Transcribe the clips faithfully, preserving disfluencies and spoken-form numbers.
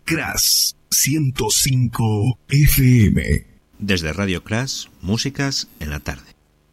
Crash ciento cinco F M. Desde Radio Crash, músicas en la tarde.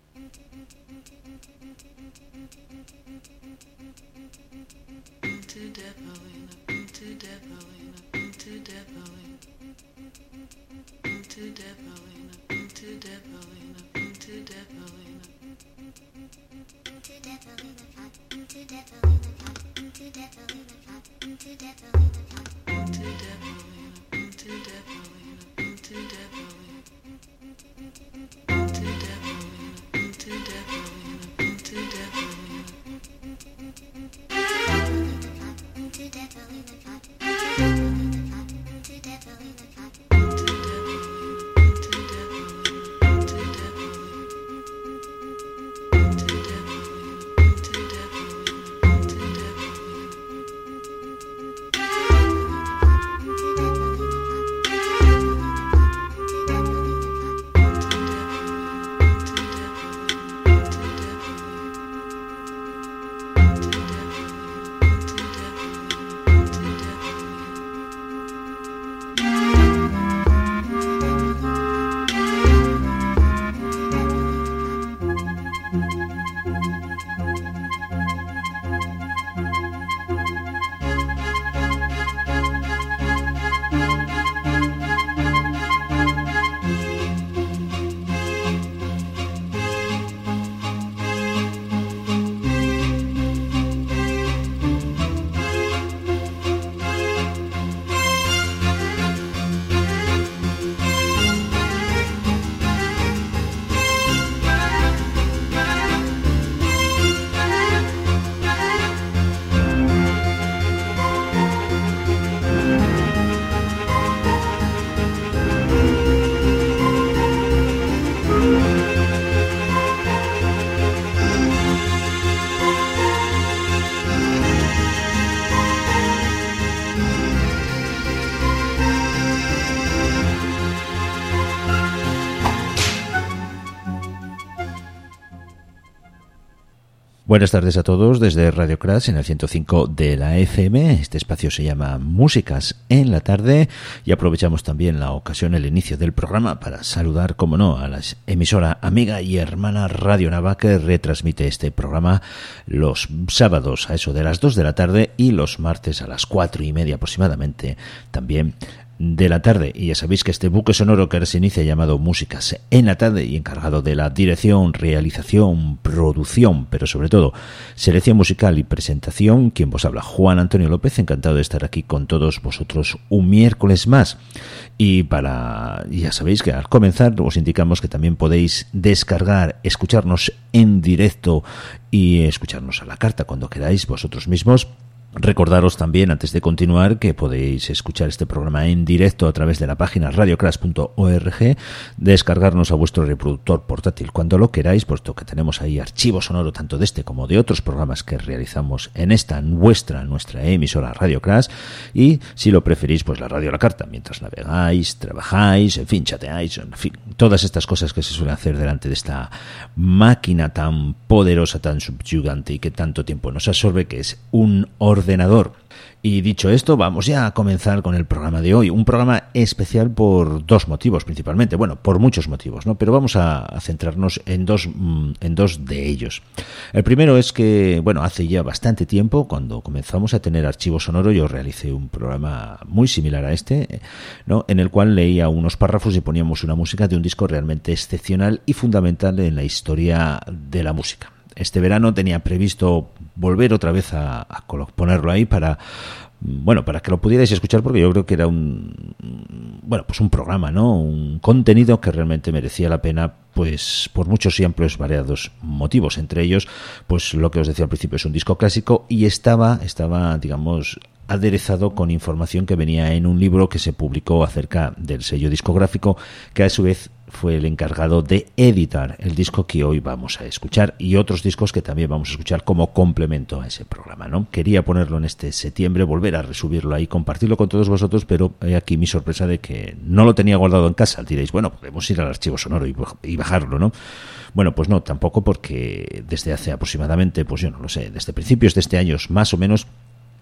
Buenas tardes a todos desde Radio Crash en el ciento cinco de la F M. Este espacio se llama Músicas en la tarde y aprovechamos también la ocasión, el inicio del programa, para saludar, como no, a la emisora amiga y hermana Radio Nava, que retransmite este programa los sábados a eso de las dos de la tarde y los martes a las cuatro y media aproximadamente también de la tarde. Y ya sabéis que este buque sonoro que ahora se inicia, llamado Músicas en la tarde, y encargado de la dirección, realización, producción, pero sobre todo selección musical y presentación, quien vos habla, Juan Antonio López. Encantado de estar aquí con todos vosotros un miércoles más. Y para, ya sabéis que al comenzar os indicamos que también podéis descargar, escucharnos en directo y escucharnos a la carta cuando queráis vosotros mismos. Recordaros también, antes de continuar, que podéis escuchar este programa en directo a través de la página radio crash punto org, descargarnos a vuestro reproductor portátil cuando lo queráis, puesto que tenemos ahí archivo sonoro tanto de este como de otros programas que realizamos en esta vuestra, nuestra emisora Radio Crash, y si lo preferís, pues la radio a la carta, mientras navegáis, trabajáis, en fin, chateáis, en fin, todas estas cosas que se suelen hacer delante de esta máquina tan poderosa, tan subyugante y que tanto tiempo nos absorbe, que es un ordenador. ordenador. Y dicho esto, vamos ya a comenzar con el programa de hoy. Un programa especial por dos motivos principalmente. Bueno, por muchos motivos, ¿no? Pero vamos a, a centrarnos en dos, en dos de ellos. El primero es que, bueno, hace ya bastante tiempo, cuando comenzamos a tener archivo sonoro, yo realicé un programa muy similar a este, ¿no? En el cual leía unos párrafos y poníamos una música de un disco realmente excepcional y fundamental en la historia de la música. Este verano tenía previsto volver otra vez a, a ponerlo ahí para, bueno, para que lo pudierais escuchar, porque yo creo que era un, bueno, pues un programa, ¿no? Un contenido que realmente merecía la pena, pues por muchos y amplios variados motivos. Entre ellos, pues lo que os decía al principio, es un disco clásico y estaba, estaba, digamos, aderezado con información que venía en un libro que se publicó acerca del sello discográfico, que a su vez fue el encargado de editar el disco que hoy vamos a escuchar y otros discos que también vamos a escuchar como complemento a ese programa, ¿no? Quería ponerlo en este septiembre, volver a resubirlo ahí, compartirlo con todos vosotros, pero he aquí mi sorpresa de que no lo tenía guardado en casa. Diréis, bueno, podemos ir al archivo sonoro y, y bajarlo, ¿no? Bueno, pues no, tampoco, porque desde hace aproximadamente, pues yo no lo sé, desde principios de este año más o menos,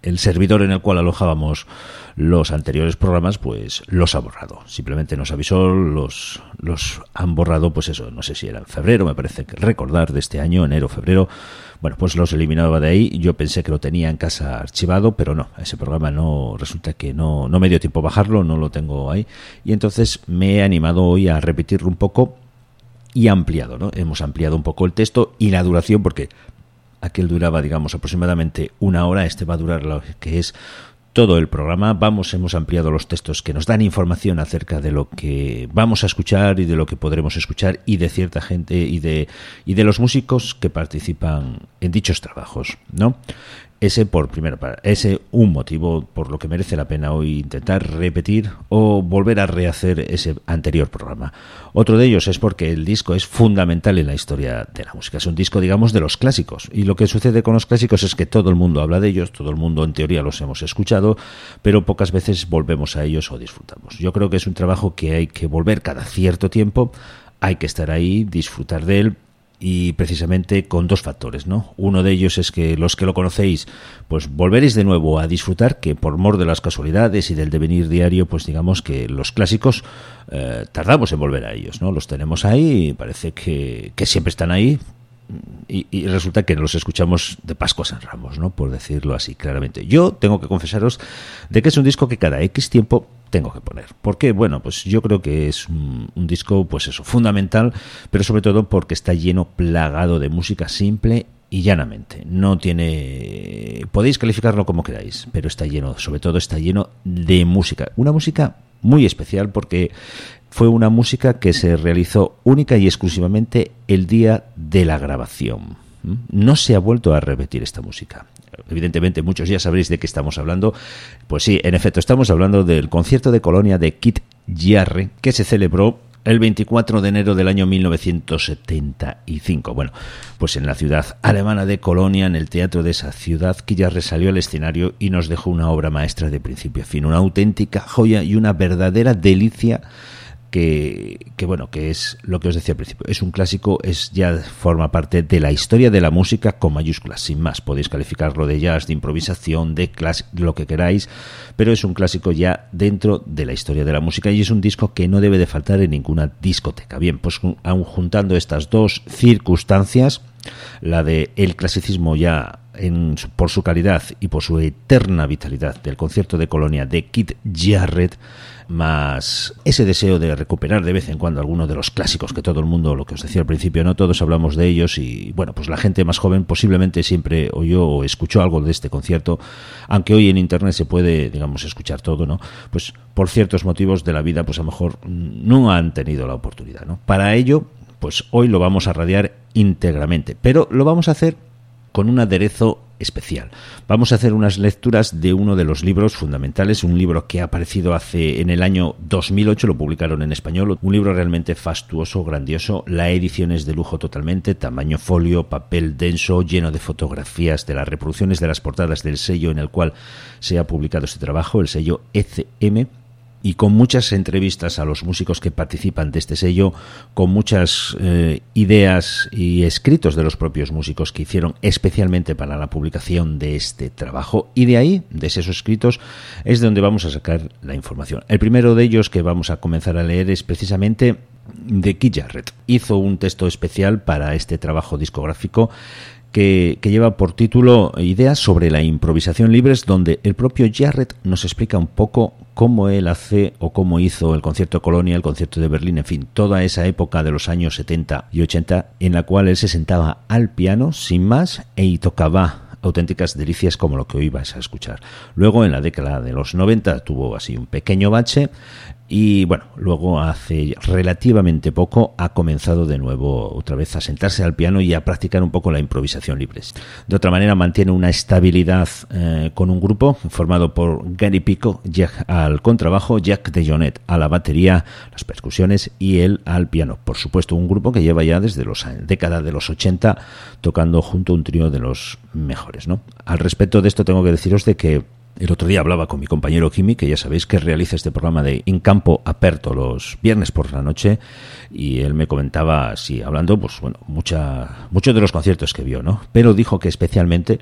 el servidor en el cual alojábamos los anteriores programas, pues los ha borrado. Simplemente nos avisó, los, los han borrado, pues eso, no sé si era en febrero, me parece que recordar, de este año, enero, febrero. Bueno, pues los eliminaba de ahí. Yo pensé que lo tenía en casa archivado, pero no, ese programa no, resulta que no, no me dio tiempo a bajarlo, no lo tengo ahí. Y entonces me he animado hoy a repetirlo un poco y ampliado, ¿no? Hemos ampliado un poco el texto y la duración, porque aquel duraba, digamos, aproximadamente una hora, este va a durar lo que es todo el programa. Vamos, hemos ampliado los textos que nos dan información acerca de lo que vamos a escuchar y de lo que podremos escuchar y de cierta gente y de y de los músicos que participan en dichos trabajos, ¿no? Ese por primero, ese un motivo por lo que merece la pena hoy intentar repetir o volver a rehacer ese anterior programa. Otro de ellos es porque el disco es fundamental en la historia de la música. Es un disco, digamos, de los clásicos. Y lo que sucede con los clásicos es que todo el mundo habla de ellos, todo el mundo en teoría los hemos escuchado, pero pocas veces volvemos a ellos o disfrutamos. Yo creo que es un trabajo que hay que volver cada cierto tiempo, hay que estar ahí, disfrutar de él. Y precisamente con dos factores, ¿no? Uno de ellos es que los que lo conocéis, pues volveréis de nuevo a disfrutar, que por mor de las casualidades y del devenir diario, pues digamos que los clásicos eh, tardamos en volver a ellos, ¿no? Los tenemos ahí y parece que, que siempre están ahí. Y, y resulta que los escuchamos de Pascuas en Ramos, ¿no? Por decirlo así claramente. Yo tengo que confesaros de que es un disco que cada X tiempo tengo que poner. ¿Por qué? Bueno, pues yo creo que es un, un disco, pues eso, fundamental, pero sobre todo porque está lleno, plagado de música simple y llanamente. No tiene... Podéis calificarlo como queráis, pero está lleno, sobre todo está lleno de música. Una música muy especial porque fue una música que se realizó única y exclusivamente el día de la grabación. No se ha vuelto a repetir esta música. Evidentemente muchos ya sabréis de qué estamos hablando. Pues sí, en efecto, estamos hablando del concierto de Colonia de Keith Jarrett, que se celebró el veinticuatro de enero del año mil novecientos setenta y cinco. Bueno, pues en la ciudad alemana de Colonia, en el teatro de esa ciudad, Keith Jarrett salió al escenario y nos dejó una obra maestra de principio a fin, una auténtica joya y una verdadera delicia. Que, que bueno, que es lo que os decía al principio, es un clásico, es ya forma parte de la historia de la música con mayúsculas, sin más. Podéis calificarlo de jazz, de improvisación, de clásico, lo que queráis, pero es un clásico ya dentro de la historia de la música y es un disco que no debe de faltar en ninguna discoteca. Bien, pues aun juntando estas dos circunstancias, la de el clasicismo ya en, por su calidad y por su eterna vitalidad del concierto de Colonia de Keith Jarrett, más ese deseo de recuperar de vez en cuando algunos de los clásicos que todo el mundo, lo que os decía al principio, no todos hablamos de ellos y bueno, pues la gente más joven posiblemente siempre oyó o escuchó algo de este concierto, aunque hoy en internet se puede, digamos, escuchar todo, ¿no? Pues por ciertos motivos de la vida, pues a lo mejor no han tenido la oportunidad, ¿no? Para ello, pues hoy lo vamos a radiar íntegramente, pero lo vamos a hacer con un aderezo especial. Vamos a hacer unas lecturas de uno de los libros fundamentales, un libro que ha aparecido hace en el año dos mil ocho, lo publicaron en español, un libro realmente fastuoso, grandioso, la edición es de lujo totalmente, tamaño folio, papel denso, lleno de fotografías de las reproducciones de las portadas del sello en el cual se ha publicado este trabajo, el sello E C M, y con muchas entrevistas a los músicos que participan de este sello, con muchas eh, ideas y escritos de los propios músicos que hicieron especialmente para la publicación de este trabajo. Y de ahí, de esos escritos, es de donde vamos a sacar la información. El primero de ellos que vamos a comenzar a leer es precisamente de Keith Jarrett. Hizo un texto especial para este trabajo discográfico Que, que lleva por título Ideas sobre la improvisación libres, donde el propio Jarrett nos explica un poco cómo él hace o cómo hizo el concierto de Colonia, el concierto de Berlín, en fin, toda esa época de los años setenta y ochenta en la cual él se sentaba al piano sin más y tocaba auténticas delicias como lo que hoy vais a escuchar. Luego, en la década de los noventa, tuvo así un pequeño bache y, bueno, luego hace relativamente poco ha comenzado de nuevo otra vez a sentarse al piano y a practicar un poco la improvisación libre. De otra manera, mantiene una estabilidad eh, con un grupo formado por Gary Pico, Jack al contrabajo, Jack DeJohnette a la batería, las percusiones y él al piano. Por supuesto, un grupo que lleva ya desde la década de los ochenta tocando junto a un trío de los mejores, ¿no? Al respecto de esto tengo que deciros de que el otro día hablaba con mi compañero Kimi, que ya sabéis que realiza este programa de In Campo Aperto los viernes por la noche, y él me comentaba, así hablando, pues bueno, mucha, muchos de los conciertos que vio, ¿no? Pero dijo que especialmente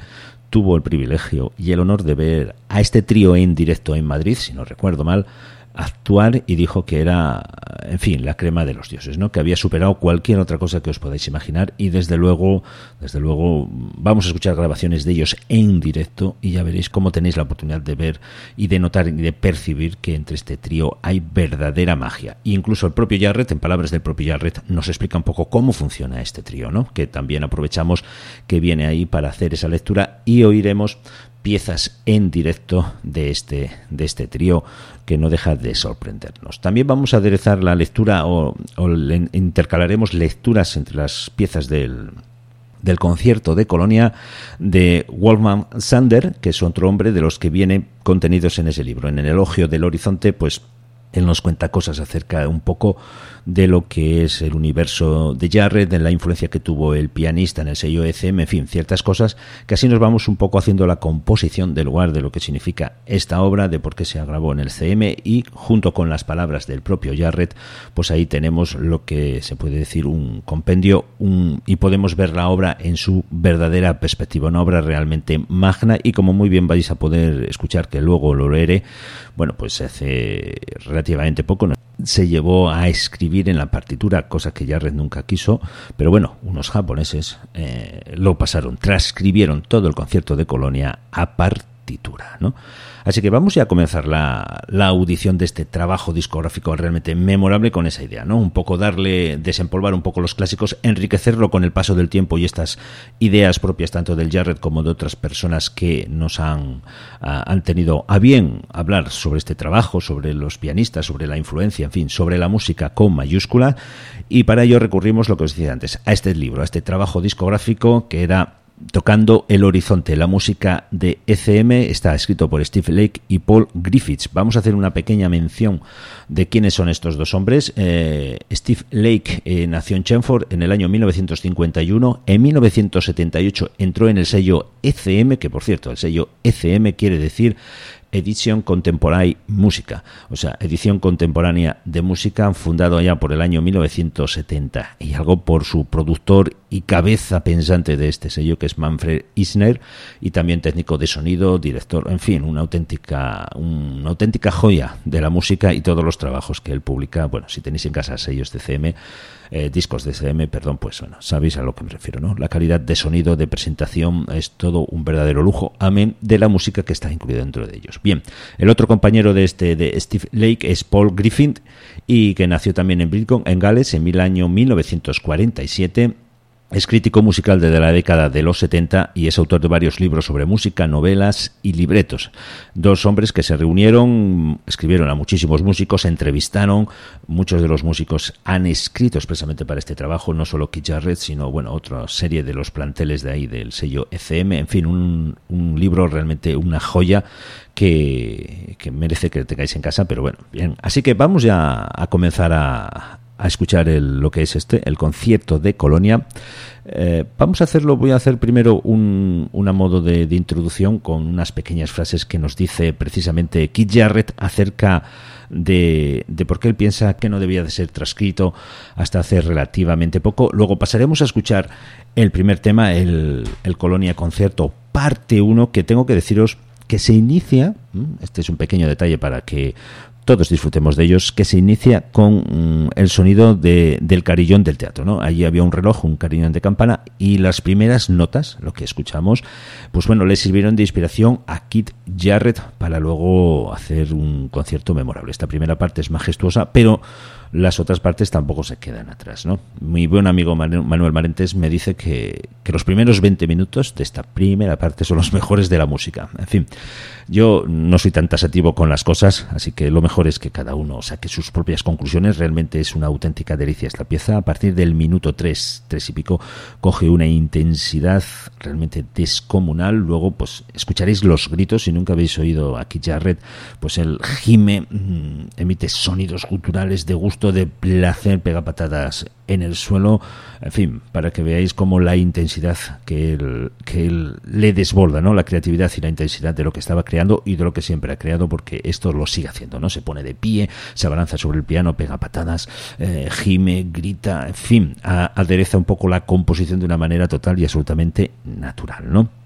tuvo el privilegio y el honor de ver a este trío en directo en Madrid, si no recuerdo mal, actuar, y dijo que era, en fin, la crema de los dioses, ¿no? Que había superado cualquier otra cosa que os podáis imaginar, y desde luego, desde luego vamos a escuchar grabaciones de ellos en directo y ya veréis cómo tenéis la oportunidad de ver y de notar y de percibir que entre este trío hay verdadera magia. E incluso el propio Jarrett, en palabras del propio Jarrett, nos explica un poco cómo funciona este trío, ¿no? Que también aprovechamos que viene ahí para hacer esa lectura, y oiremos piezas en directo de este de este trío que no deja de sorprendernos. También vamos a aderezar la lectura o, o le, intercalaremos lecturas entre las piezas del del concierto de Colonia de Wolfgang Sander, que es otro hombre de los que viene contenidos en ese libro. En el elogio del horizonte, pues él nos cuenta cosas acerca un poco de lo que es el universo de Jarrett, de la influencia que tuvo el pianista en el sello E C M, en fin, ciertas cosas que así nos vamos un poco haciendo la composición del lugar de lo que significa esta obra, de por qué se grabó en el C M, y junto con las palabras del propio Jarrett, pues ahí tenemos lo que se puede decir un compendio, un, y podemos ver la obra en su verdadera perspectiva, una obra realmente magna, y como muy bien vais a poder escuchar, que luego lo leeré, bueno, pues hace relativamente poco, ¿no?, se llevó a escribir en la partitura, cosa que Jarrett nunca quiso, pero bueno, unos japoneses eh, lo pasaron, transcribieron todo el concierto de Colonia a partitura, ¿no? Así que vamos ya a comenzar la, la audición de este trabajo discográfico realmente memorable con esa idea, ¿no? Un poco darle, desempolvar un poco los clásicos, enriquecerlo con el paso del tiempo y estas ideas propias tanto del Jarrett como de otras personas que nos han, uh, han tenido a bien hablar sobre este trabajo, sobre los pianistas, sobre la influencia, en fin, sobre la música con mayúscula, y para ello recurrimos, lo que os decía antes, a este libro, a este trabajo discográfico que era Tocando el Horizonte, la música de E C M. Está escrito por Steve Lake y Paul Griffiths. Vamos a hacer una pequeña mención de quiénes son estos dos hombres. Eh, Steve Lake eh, nació en Chelmsford en el año mil novecientos cincuenta y uno. En mil novecientos setenta y ocho entró en el sello E C M, que por cierto, el sello E C M quiere decir Edition Contemporary Música, o sea, edición contemporánea de música, fundado allá por el año mil novecientos setenta y algo por su productor y cabeza pensante de este sello, que es Manfred Isner, y también técnico de sonido, director, en fin, una auténtica una auténtica joya de la música y todos los trabajos que él publica. Bueno, si tenéis en casa sellos de C M, Eh, discos de C M, perdón, pues bueno, sabéis a lo que me refiero, ¿no? La calidad de sonido, de presentación, es todo un verdadero lujo, amén de la música que está incluida dentro de ellos. Bien, el otro compañero de este de Steve Lake es Paul Griffith, y que nació también en Bridgton, en Gales, en el año mil novecientos cuarenta y siete. Es crítico musical desde la década de los setenta y es autor de varios libros sobre música, novelas y libretos. Dos hombres que se reunieron, escribieron a muchísimos músicos, entrevistaron. Muchos de los músicos han escrito expresamente para este trabajo, no solo Keith Jarrett, sino bueno, otra serie de los planteles de ahí del sello E C M. En fin, un, un libro realmente una joya que, que merece que tengáis en casa, pero bueno, bien. Así que vamos ya a comenzar a... a escuchar el, lo que es este, el concierto de Colonia. Eh, vamos a hacerlo, voy a hacer primero un, una modo de, de introducción con unas pequeñas frases que nos dice precisamente Keith Jarrett acerca de, de por qué él piensa que no debía de ser transcrito hasta hace relativamente poco. Luego pasaremos a escuchar el primer tema, el, el Colonia Concierto parte uno, que tengo que deciros que se inicia, este es un pequeño detalle para que todos disfrutemos de ellos, que se inicia con mm, el sonido de, del carillón del teatro, ¿no? Allí había un reloj, un carillón de campana, y las primeras notas, lo que escuchamos, pues bueno, le sirvieron de inspiración a Keith Jarrett para luego hacer un concierto memorable. Esta primera parte es majestuosa, pero las otras partes tampoco se quedan atrás, ¿no? Mi buen amigo Manuel Marentes me dice que, que los primeros veinte minutos de esta primera parte son los mejores de la música. En fin, yo no soy tan tasativo con las cosas, así que lo mejor es que cada uno saque sus propias conclusiones. Realmente es una auténtica delicia esta pieza. A partir del minuto tres, tres y pico, coge una intensidad realmente descomunal. Luego, pues, escucharéis los gritos. Si nunca habéis oído a Keith Jarrett, pues él gime, mmm, emite sonidos guturales de gusto, de placer, pega patadas en el suelo, en fin, para que veáis cómo la intensidad que él, que él le desborda, ¿no? La creatividad y la intensidad de lo que estaba creando y de lo que siempre ha creado, porque esto lo sigue haciendo, ¿no? Se pone de pie, se abalanza sobre el piano, pega patadas, eh, gime, grita, en fin, a, adereza un poco la composición de una manera total y absolutamente natural, ¿no?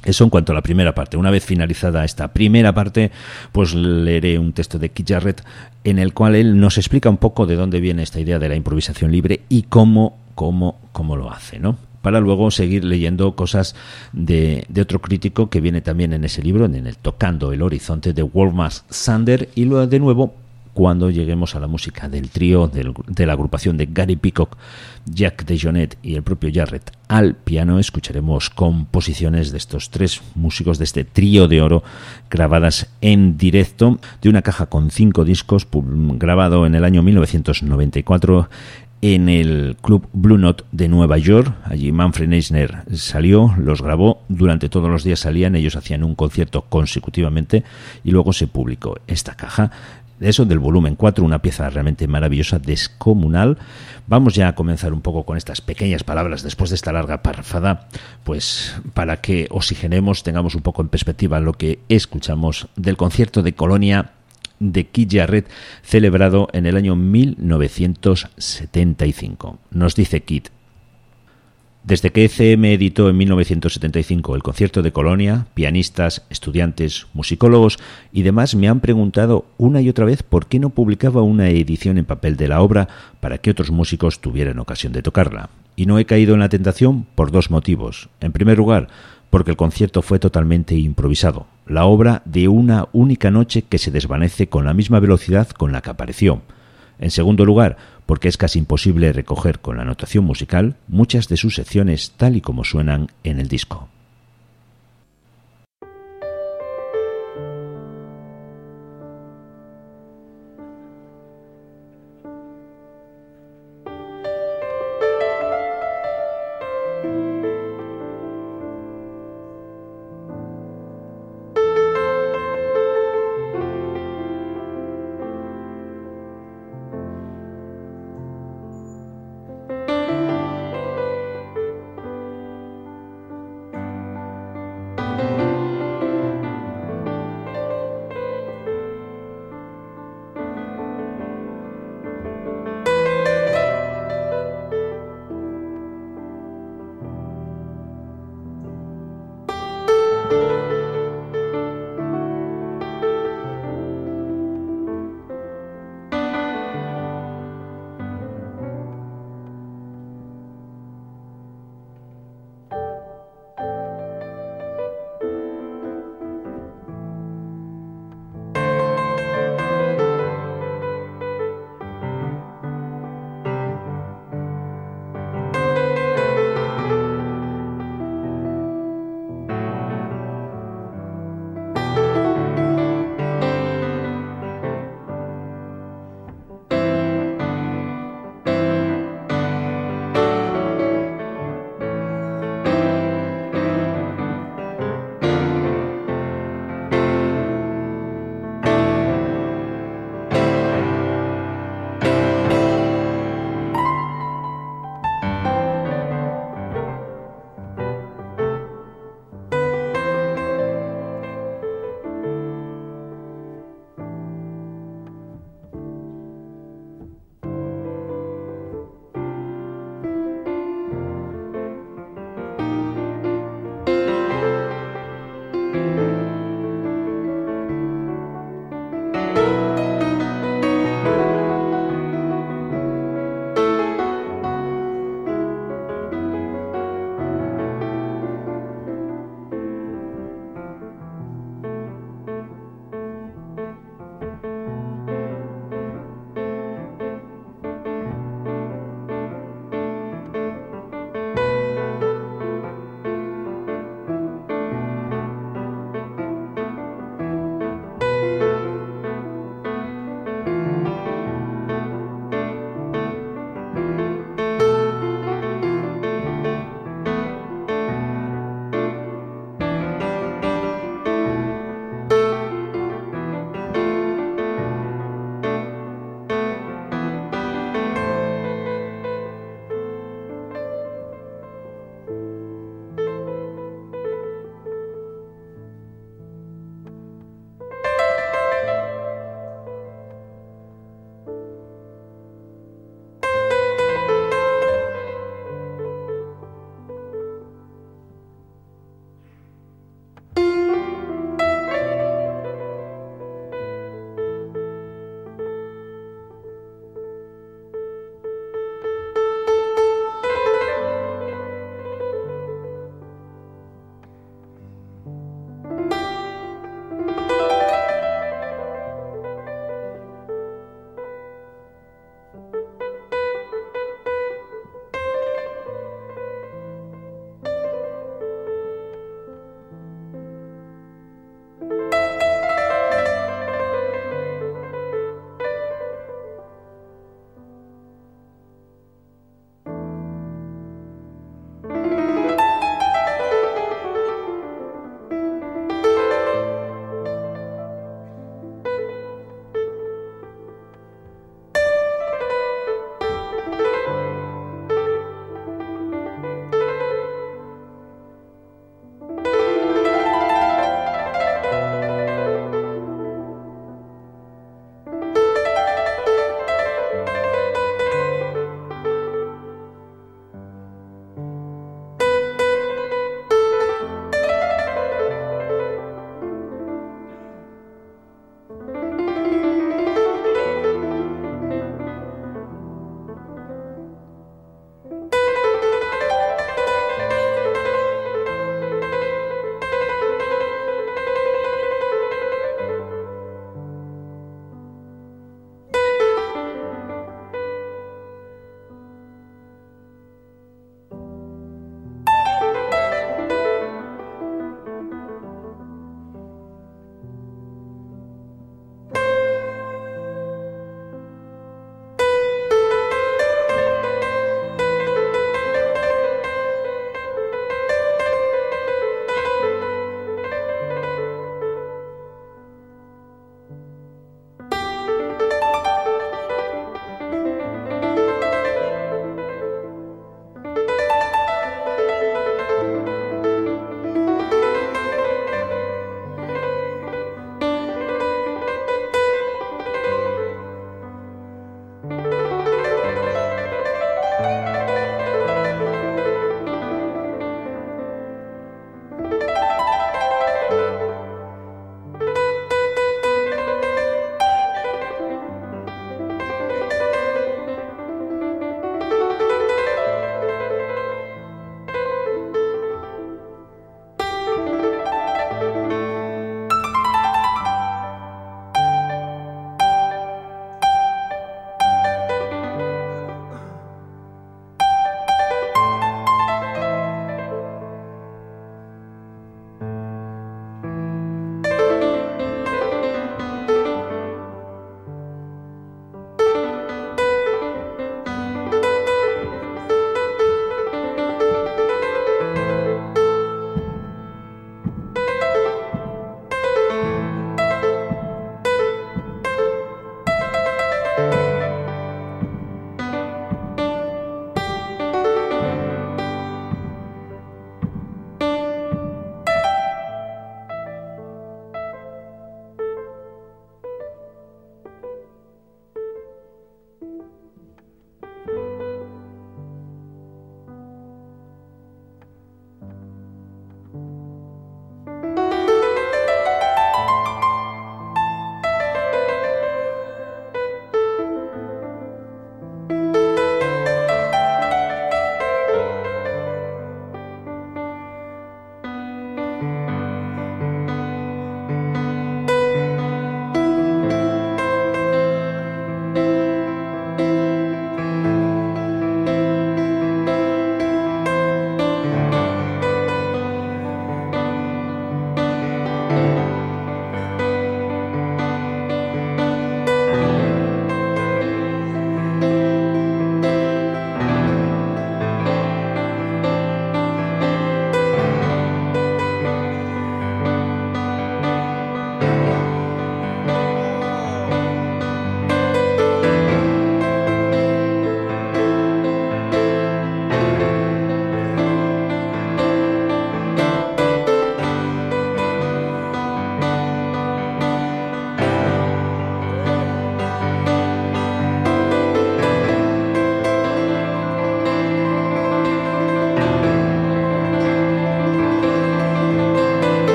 Eso en cuanto a la primera parte. Una vez finalizada esta primera parte, pues leeré un texto de Keith Jarrett en el cual él nos explica un poco de dónde viene esta idea de la improvisación libre y cómo, cómo, cómo lo hace, ¿no? Para luego seguir leyendo cosas de, de otro crítico que viene también en ese libro, en el Tocando el Horizonte, de Wolfgang Sander, y luego de nuevo cuando lleguemos a la música del trío, del, de la agrupación de Gary Peacock, Jack DeJohnette y el propio Jarrett al piano, escucharemos composiciones de estos tres músicos de este trío de oro grabadas en directo de una caja con cinco discos, grabado en el año mil novecientos noventa y cuatro en el Club Blue Note de Nueva York. Allí Manfred Eisner salió, los grabó, durante todos los días salían, ellos hacían un concierto consecutivamente y luego se publicó esta caja. Eso del volumen cuatro, una pieza realmente maravillosa, descomunal. Vamos ya a comenzar un poco con estas pequeñas palabras después de esta larga parrafada, pues para que oxigenemos, tengamos un poco en perspectiva lo que escuchamos del concierto de Colonia de Keith Jarrett, celebrado en el año mil novecientos setenta y cinco. Nos dice Keith: desde que E C M editó en mil novecientos setenta y cinco el concierto de Colonia, pianistas, estudiantes, musicólogos y demás me han preguntado una y otra vez por qué no publicaba una edición en papel de la obra para que otros músicos tuvieran ocasión de tocarla. Y no he caído en la tentación por dos motivos. En primer lugar, porque el concierto fue totalmente improvisado, la obra de una única noche que se desvanece con la misma velocidad con la que apareció. En segundo lugar, porque es casi imposible recoger con la notación musical muchas de sus secciones tal y como suenan en el disco.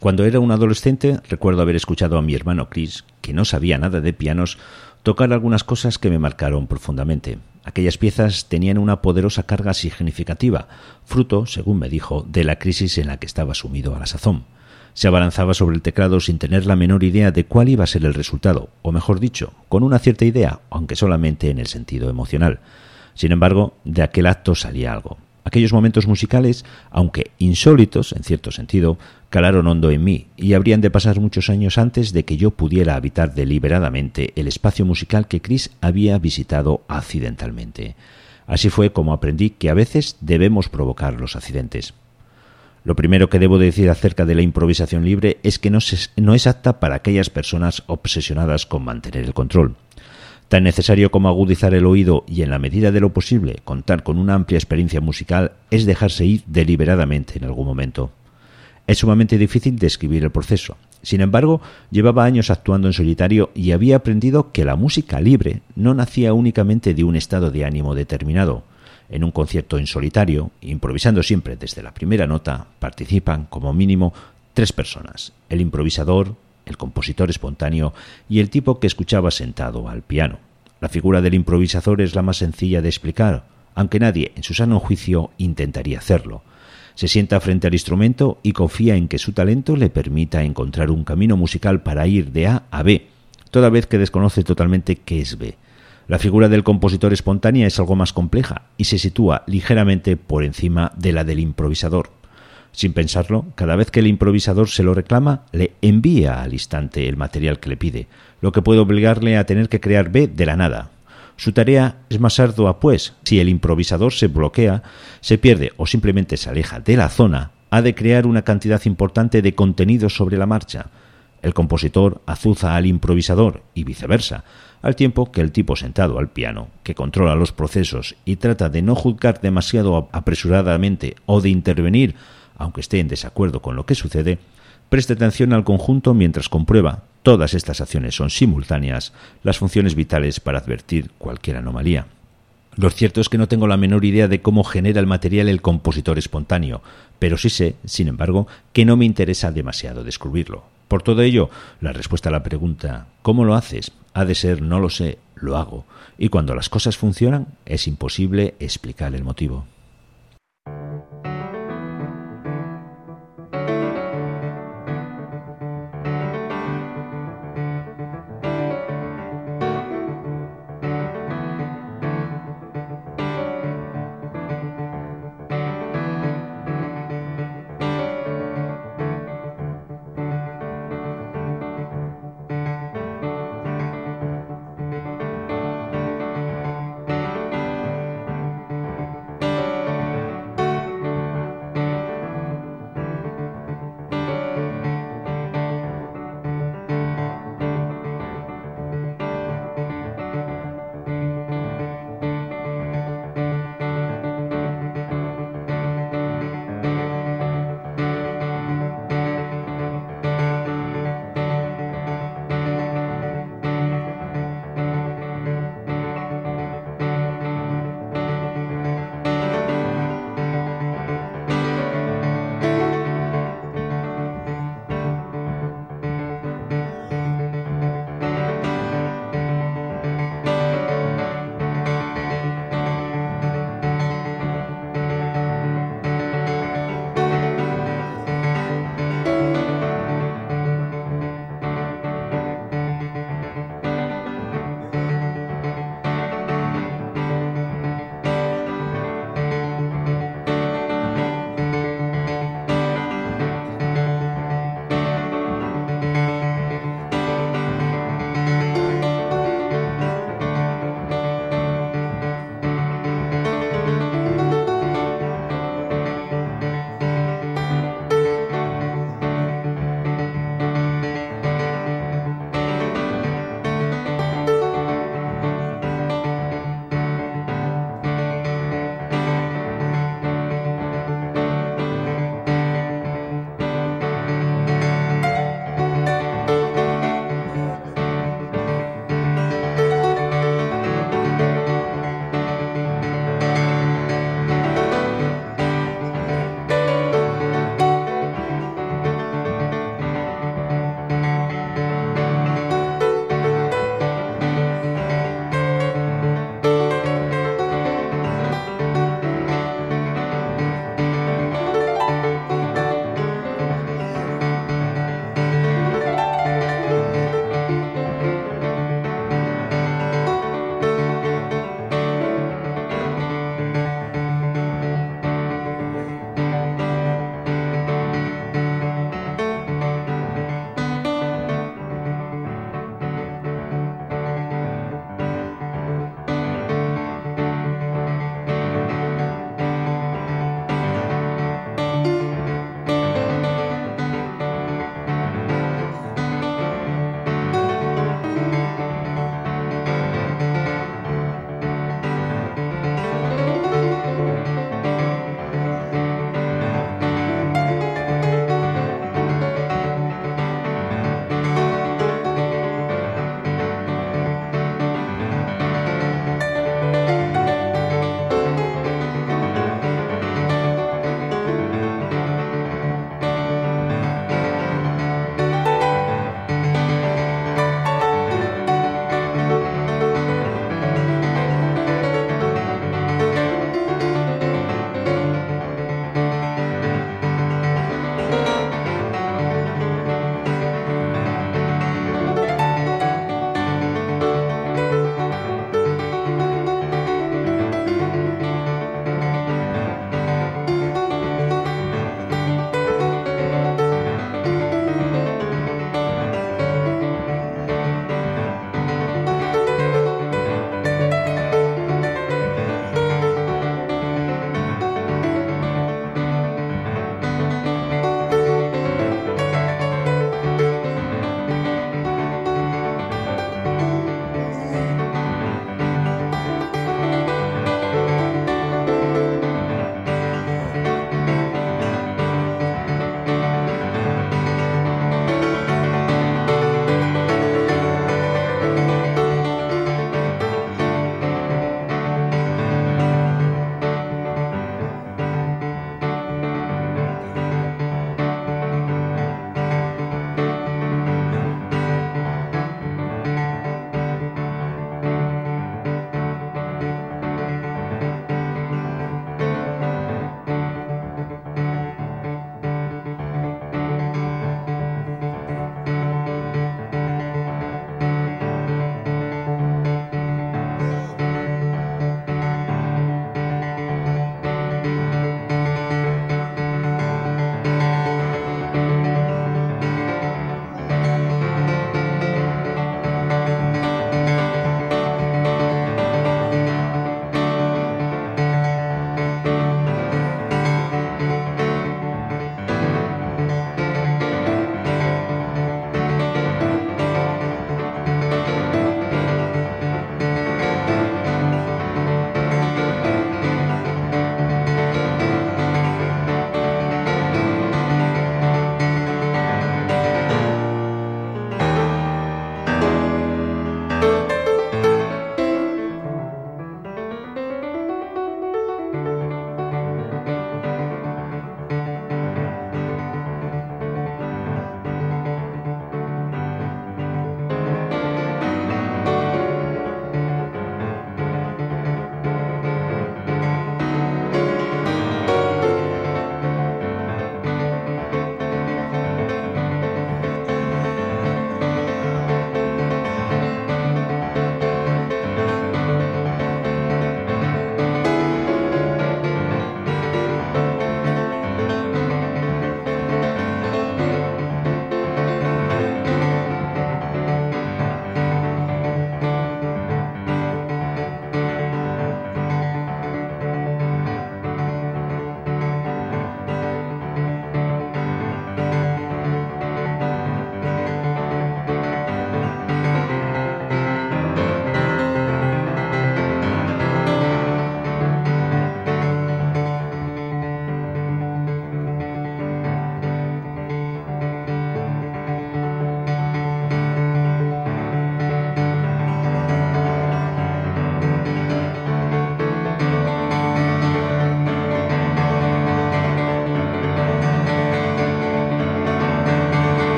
Cuando era un adolescente, recuerdo haber escuchado a mi hermano Chris, que no sabía nada de pianos, tocar algunas cosas que me marcaron profundamente. Aquellas piezas tenían una poderosa carga significativa, fruto, según me dijo, de la crisis en la que estaba sumido a la sazón. Se abalanzaba sobre el teclado sin tener la menor idea de cuál iba a ser el resultado, o mejor dicho, con una cierta idea, aunque solamente en el sentido emocional. Sin embargo, de aquel acto salía algo. Aquellos momentos musicales, aunque insólitos en cierto sentido, calaron hondo en mí y habrían de pasar muchos años antes de que yo pudiera habitar deliberadamente el espacio musical que Chris había visitado accidentalmente. Así fue como aprendí que a veces debemos provocar los accidentes. Lo primero que debo decir acerca de la improvisación libre es que no, se, no es apta para aquellas personas obsesionadas con mantener el control. Tan necesario como agudizar el oído y, en la medida de lo posible, contar con una amplia experiencia musical es dejarse ir deliberadamente en algún momento. Es sumamente difícil describir el proceso. Sin embargo, llevaba años actuando en solitario y había aprendido que la música libre no nacía únicamente de un estado de ánimo determinado. En un concierto en solitario, improvisando siempre desde la primera nota, participan como mínimo tres personas: el improvisador, el compositor espontáneo y el tipo que escuchaba sentado al piano. La figura del improvisador es la más sencilla de explicar, aunque nadie, en su sano juicio, intentaría hacerlo. Se sienta frente al instrumento y confía en que su talento le permita encontrar un camino musical para ir de A a B, toda vez que desconoce totalmente qué es B. La figura del compositor espontáneo es algo más compleja y se sitúa ligeramente por encima de la del improvisador. Sin pensarlo, cada vez que el improvisador se lo reclama, le envía al instante el material que le pide, lo que puede obligarle a tener que crear B de la nada. Su tarea es más ardua, pues, si el improvisador se bloquea, se pierde o simplemente se aleja de la zona, ha de crear una cantidad importante de contenido sobre la marcha. El compositor azuza al improvisador y viceversa, al tiempo que el tipo sentado al piano, que controla los procesos y trata de no juzgar demasiado apresuradamente o de intervenir, aunque esté en desacuerdo con lo que sucede, preste atención al conjunto mientras comprueba, todas estas acciones son simultáneas, las funciones vitales para advertir cualquier anomalía. Lo cierto es que no tengo la menor idea de cómo genera el material el compositor espontáneo, pero sí sé, sin embargo, que no me interesa demasiado descubrirlo. Por todo ello, la respuesta a la pregunta ¿cómo lo haces? Ha de ser no lo sé, lo hago. Y cuando las cosas funcionan, es imposible explicar el motivo.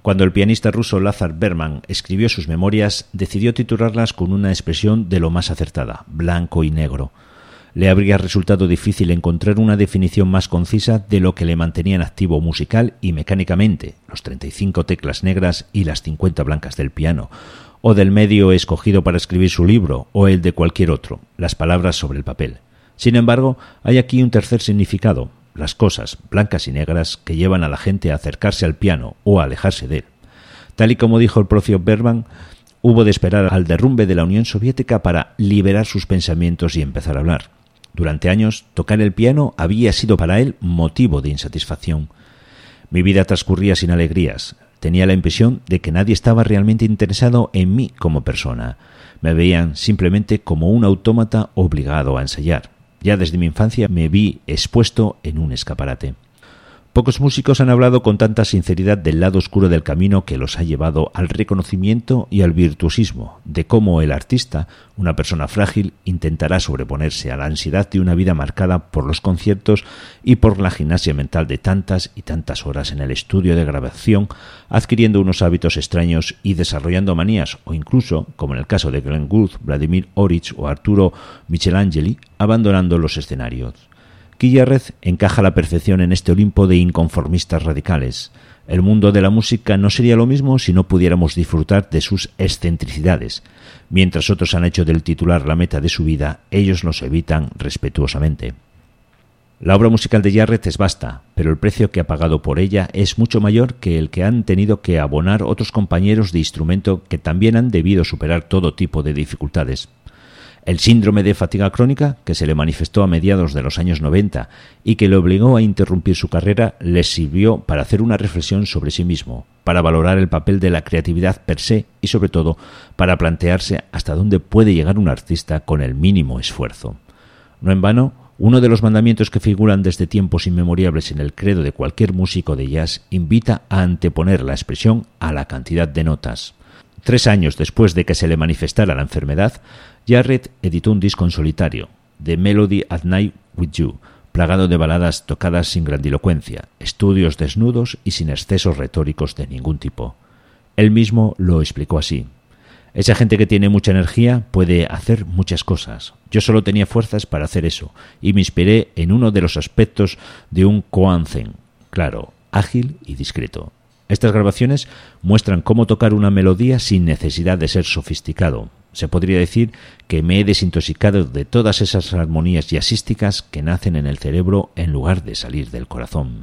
Cuando el pianista ruso Lazar Berman escribió sus memorias, decidió titularlas con una expresión de lo más acertada, blanco y negro. Le habría resultado difícil encontrar una definición más concisa de lo que le mantenía en activo musical y mecánicamente, los treinta y cinco teclas negras y las cincuenta blancas del piano, o del medio escogido para escribir su libro, o el de cualquier otro, las palabras sobre el papel. Sin embargo, hay aquí un tercer significado, las cosas blancas y negras que llevan a la gente a acercarse al piano o a alejarse de él. Tal y como dijo el propio Berman, hubo de esperar al derrumbe de la Unión Soviética para liberar sus pensamientos y empezar a hablar. Durante años, tocar el piano había sido para él motivo de insatisfacción. Mi vida transcurría sin alegrías. Tenía la impresión de que nadie estaba realmente interesado en mí como persona. Me veían simplemente como un autómata obligado a ensayar. Ya desde mi infancia me vi expuesto en un escaparate. Pocos músicos han hablado con tanta sinceridad del lado oscuro del camino que los ha llevado al reconocimiento y al virtuosismo, de cómo el artista, una persona frágil, intentará sobreponerse a la ansiedad de una vida marcada por los conciertos y por la gimnasia mental de tantas y tantas horas en el estudio de grabación, adquiriendo unos hábitos extraños y desarrollando manías, o incluso, como en el caso de Glenn Gould, Vladimir Orich o Arturo Michelangeli, abandonando los escenarios. Keith Jarrett encaja a la perfección en este Olimpo de inconformistas radicales. El mundo de la música no sería lo mismo si no pudiéramos disfrutar de sus excentricidades. Mientras otros han hecho del titular la meta de su vida, ellos nos evitan respetuosamente. La obra musical de Jarrett es vasta, pero el precio que ha pagado por ella es mucho mayor que el que han tenido que abonar otros compañeros de instrumento que también han debido superar todo tipo de dificultades. El síndrome de fatiga crónica, que se le manifestó a mediados de los años noventa y que le obligó a interrumpir su carrera, le sirvió para hacer una reflexión sobre sí mismo, para valorar el papel de la creatividad per se y, sobre todo, para plantearse hasta dónde puede llegar un artista con el mínimo esfuerzo. No en vano, uno de los mandamientos que figuran desde tiempos inmemoriales en el credo de cualquier músico de jazz invita a anteponer la expresión a la cantidad de notas. Tres años después de que se le manifestara la enfermedad, Jarrett editó un disco en solitario, The Melody at Night with You, plagado de baladas tocadas sin grandilocuencia, estudios desnudos y sin excesos retóricos de ningún tipo. Él mismo lo explicó así: esa gente que tiene mucha energía puede hacer muchas cosas. Yo solo tenía fuerzas para hacer eso y me inspiré en uno de los aspectos de un koanzen, claro, ágil y discreto. Estas grabaciones muestran cómo tocar una melodía sin necesidad de ser sofisticado. Se podría decir que me he desintoxicado de todas esas armonías jazzísticas que nacen en el cerebro en lugar de salir del corazón.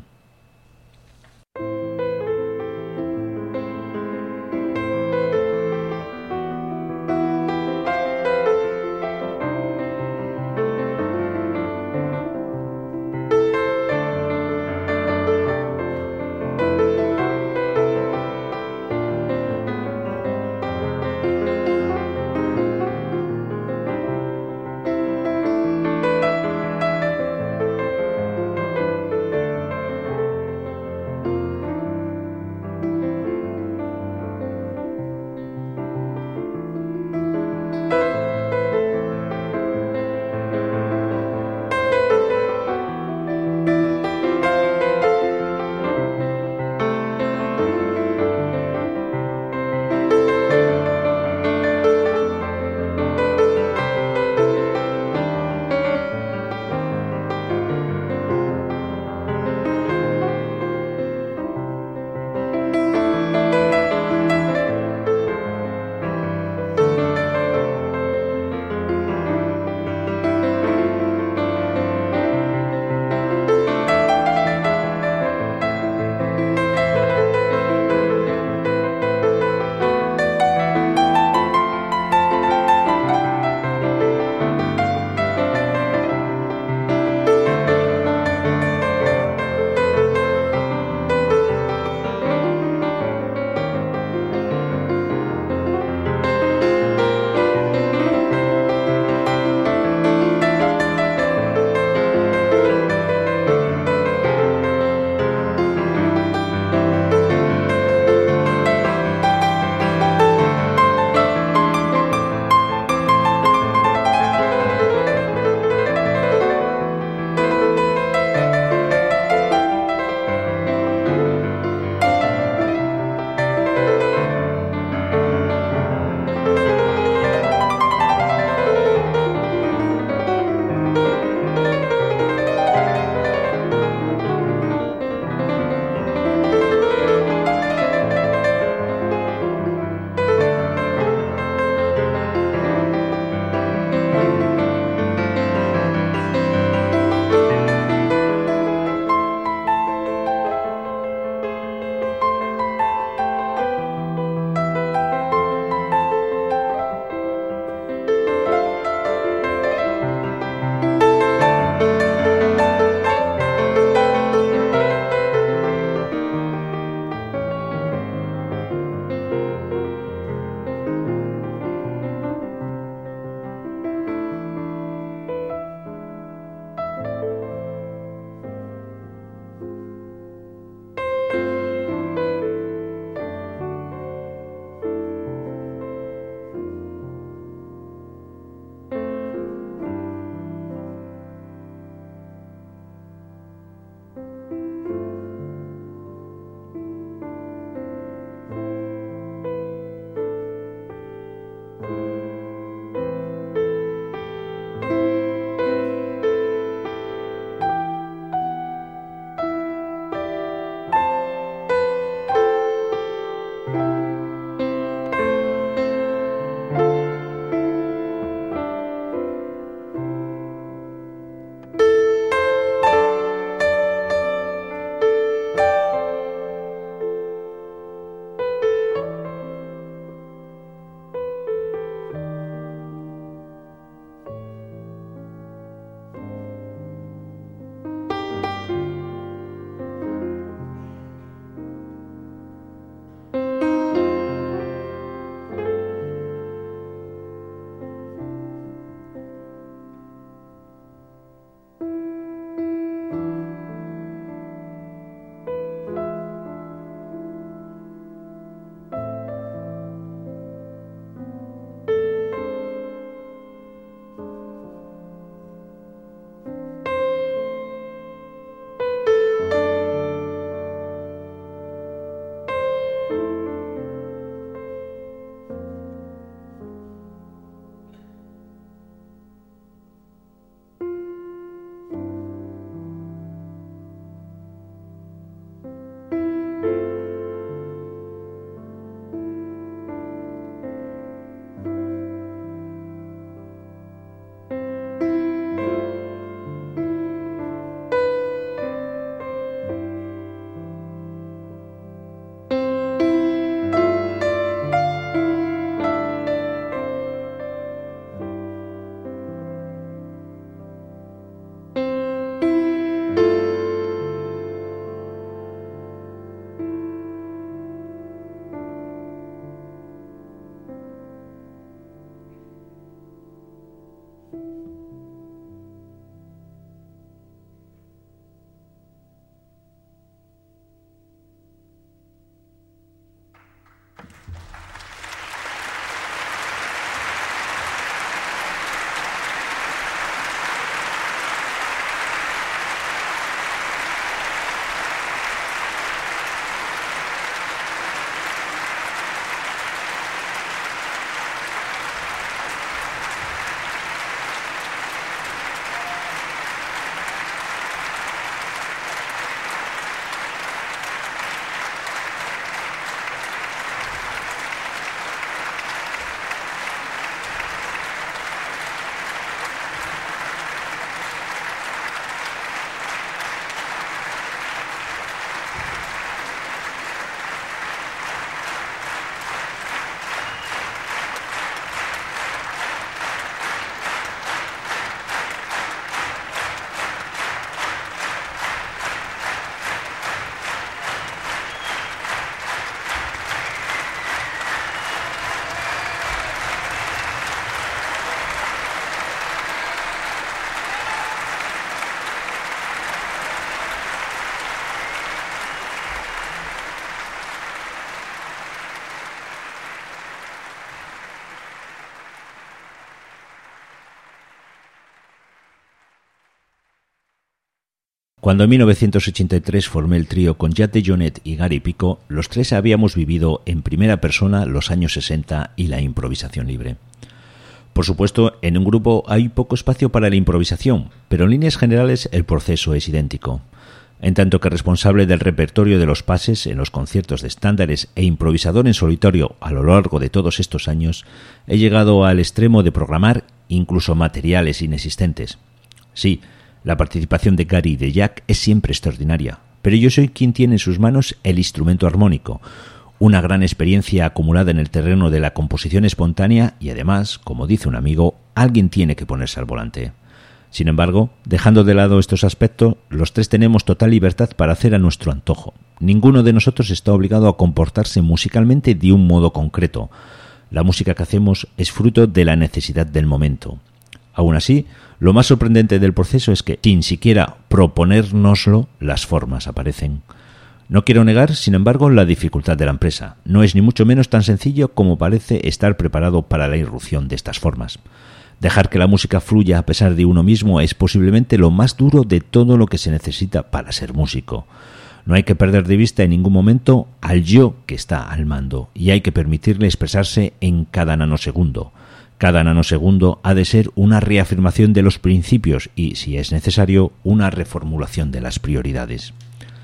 Cuando en mil novecientos ochenta y tres formé el trío con Jat de Jonet y Gary Pico, los tres habíamos vivido en primera persona los años sesenta y la improvisación libre. Por supuesto, en un grupo hay poco espacio para la improvisación, pero en líneas generales el proceso es idéntico. En tanto que responsable del repertorio de los pases en los conciertos de estándares e improvisador en solitario a lo largo de todos estos años, he llegado al extremo de programar incluso materiales inexistentes. Sí, la participación de Gary y de Jack es siempre extraordinaria, pero yo soy quien tiene en sus manos el instrumento armónico, una gran experiencia acumulada en el terreno de la composición espontánea y además, como dice un amigo, alguien tiene que ponerse al volante. Sin embargo, dejando de lado estos aspectos, los tres tenemos total libertad para hacer a nuestro antojo. Ninguno de nosotros está obligado a comportarse musicalmente de un modo concreto. La música que hacemos es fruto de la necesidad del momento. Aún así, lo más sorprendente del proceso es que, sin siquiera proponérnoslo, las formas aparecen. No quiero negar, sin embargo, la dificultad de la empresa. No es ni mucho menos tan sencillo como parece estar preparado para la irrupción de estas formas. Dejar que la música fluya a pesar de uno mismo es posiblemente lo más duro de todo lo que se necesita para ser músico. No hay que perder de vista en ningún momento al yo que está al mando y hay que permitirle expresarse en cada nanosegundo. Cada nanosegundo ha de ser una reafirmación de los principios y, si es necesario, una reformulación de las prioridades.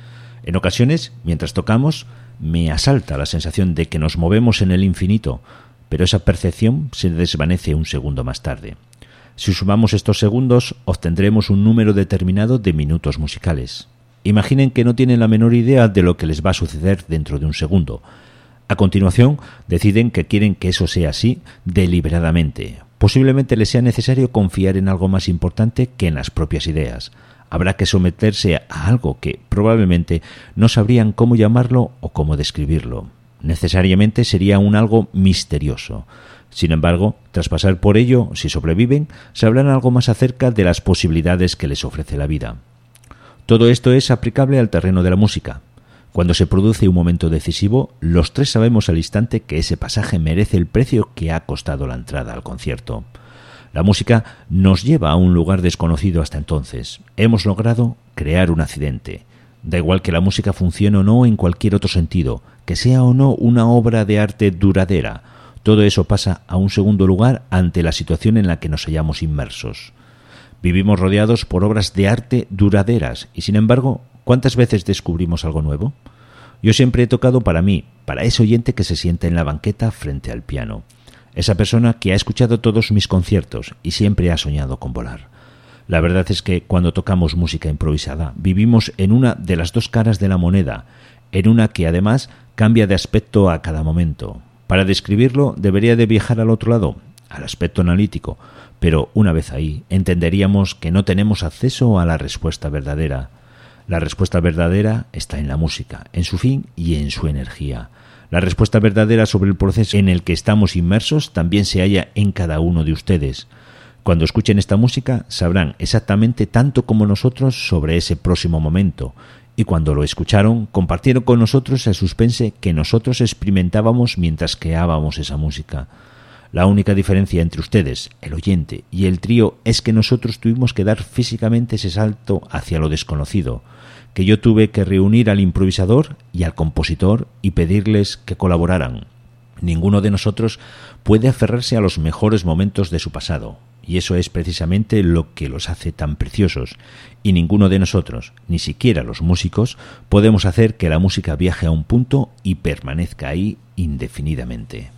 En ocasiones, mientras tocamos, me asalta la sensación de que nos movemos en el infinito, pero esa percepción se desvanece un segundo más tarde. Si sumamos estos segundos, obtendremos un número determinado de minutos musicales. Imaginen que no tienen la menor idea de lo que les va a suceder dentro de un segundo. A continuación, deciden que quieren que eso sea así deliberadamente. Posiblemente les sea necesario confiar en algo más importante que en las propias ideas. Habrá que someterse a algo que probablemente no sabrían cómo llamarlo o cómo describirlo. Necesariamente sería un algo misterioso. Sin embargo, tras pasar por ello, si sobreviven, sabrán algo más acerca de las posibilidades que les ofrece la vida. Todo esto es aplicable al terreno de la música. Cuando se produce un momento decisivo, los tres sabemos al instante que ese pasaje merece el precio que ha costado la entrada al concierto. La música nos lleva a un lugar desconocido hasta entonces. Hemos logrado crear un accidente. Da igual que la música funcione o no en cualquier otro sentido, que sea o no una obra de arte duradera. Todo eso pasa a un segundo lugar ante la situación en la que nos hallamos inmersos. Vivimos rodeados por obras de arte duraderas y, sin embargo, ¿cuántas veces descubrimos algo nuevo? Yo siempre he tocado para mí, para ese oyente que se sienta en la banqueta frente al piano. Esa persona que ha escuchado todos mis conciertos y siempre ha soñado con volar. La verdad es que cuando tocamos música improvisada vivimos en una de las dos caras de la moneda, en una que además cambia de aspecto a cada momento. Para describirlo debería de viajar al otro lado, al aspecto analítico, pero una vez ahí entenderíamos que no tenemos acceso a la respuesta verdadera. La respuesta verdadera está en la música, en su fin y en su energía. La respuesta verdadera sobre el proceso en el que estamos inmersos también se halla en cada uno de ustedes. Cuando escuchen esta música sabrán exactamente tanto como nosotros sobre ese próximo momento, y cuando lo escucharon compartieron con nosotros el suspense que nosotros experimentábamos mientras creábamos esa música. La única diferencia entre ustedes, el oyente y el trío es que nosotros tuvimos que dar físicamente ese salto hacia lo desconocido, que yo tuve que reunir al improvisador y al compositor y pedirles que colaboraran. Ninguno de nosotros puede aferrarse a los mejores momentos de su pasado, y eso es precisamente lo que los hace tan preciosos, y ninguno de nosotros, ni siquiera los músicos, podemos hacer que la música viaje a un punto y permanezca ahí indefinidamente.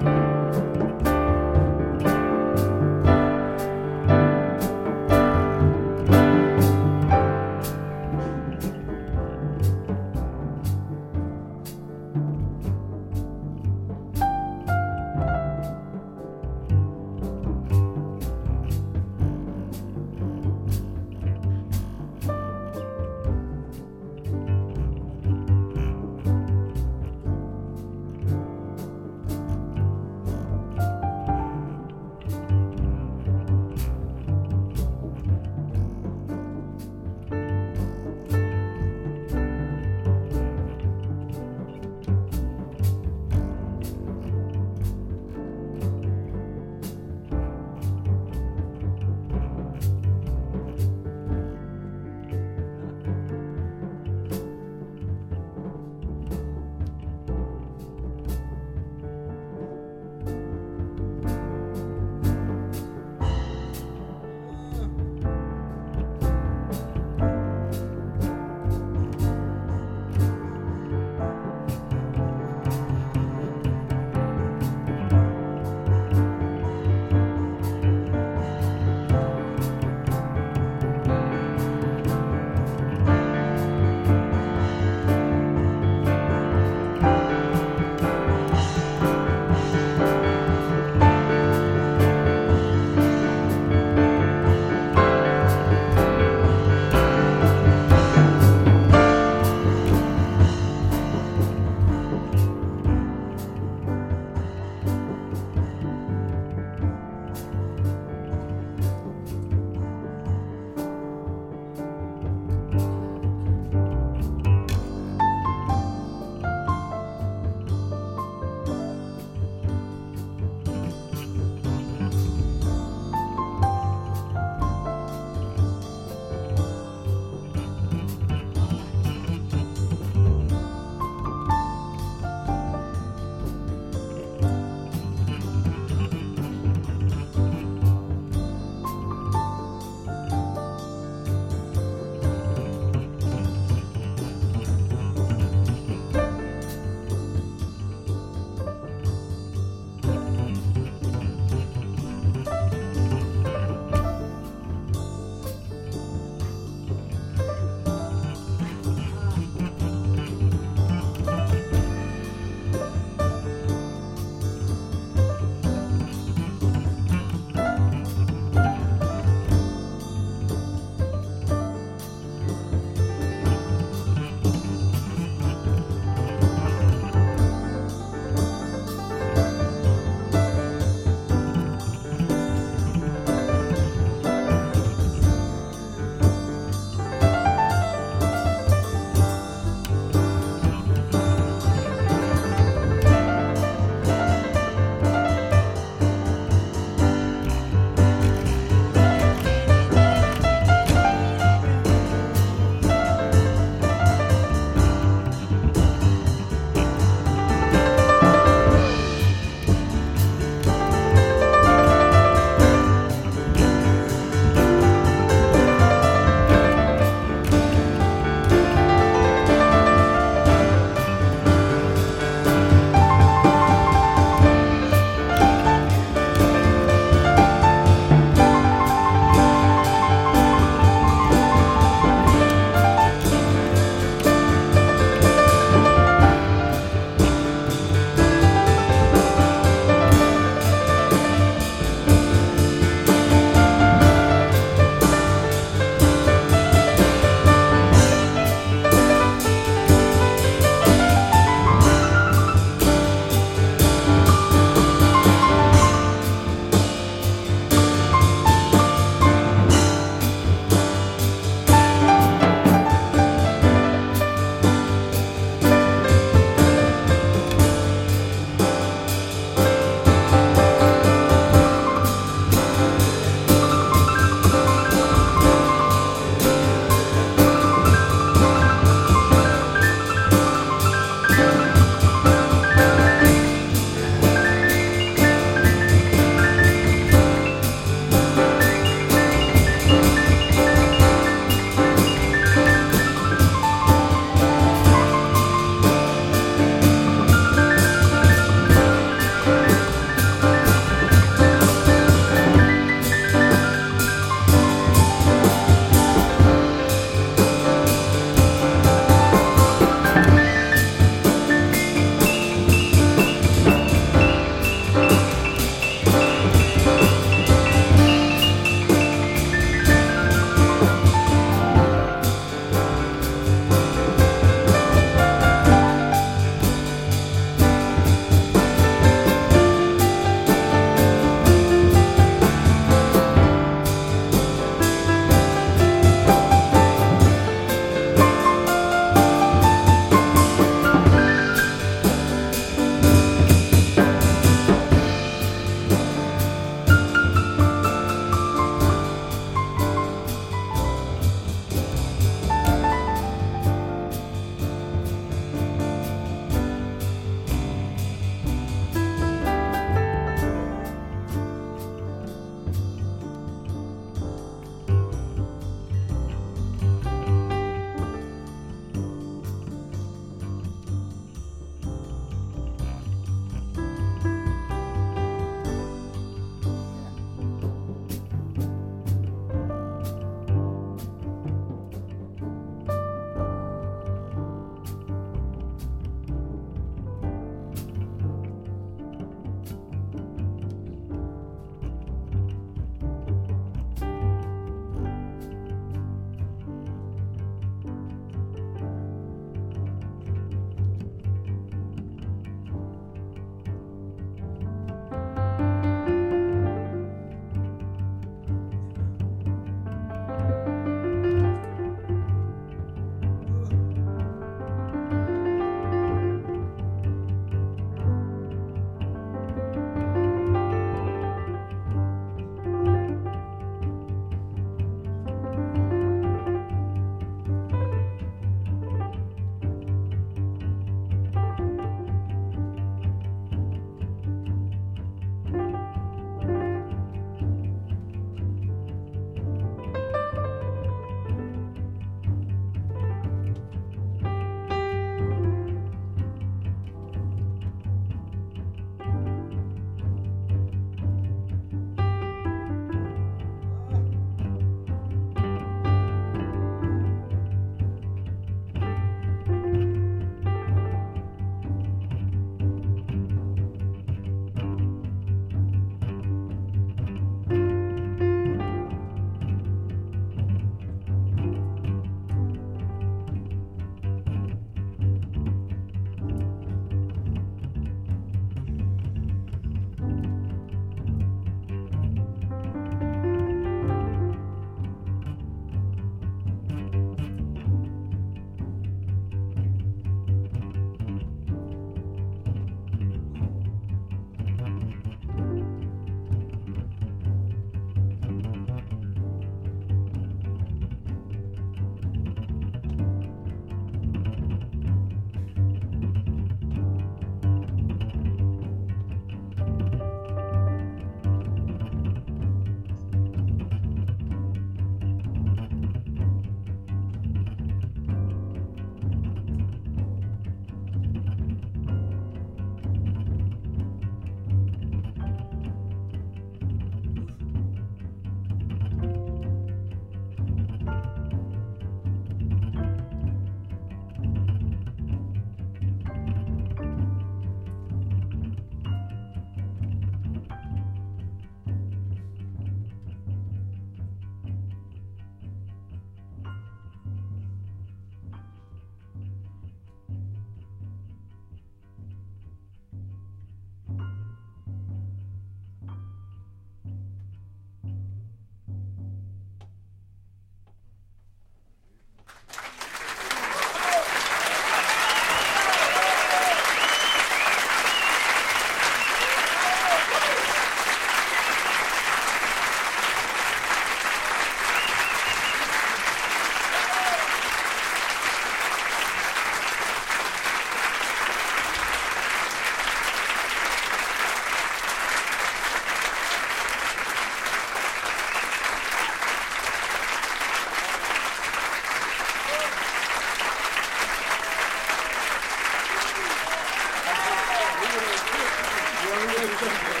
Gracias.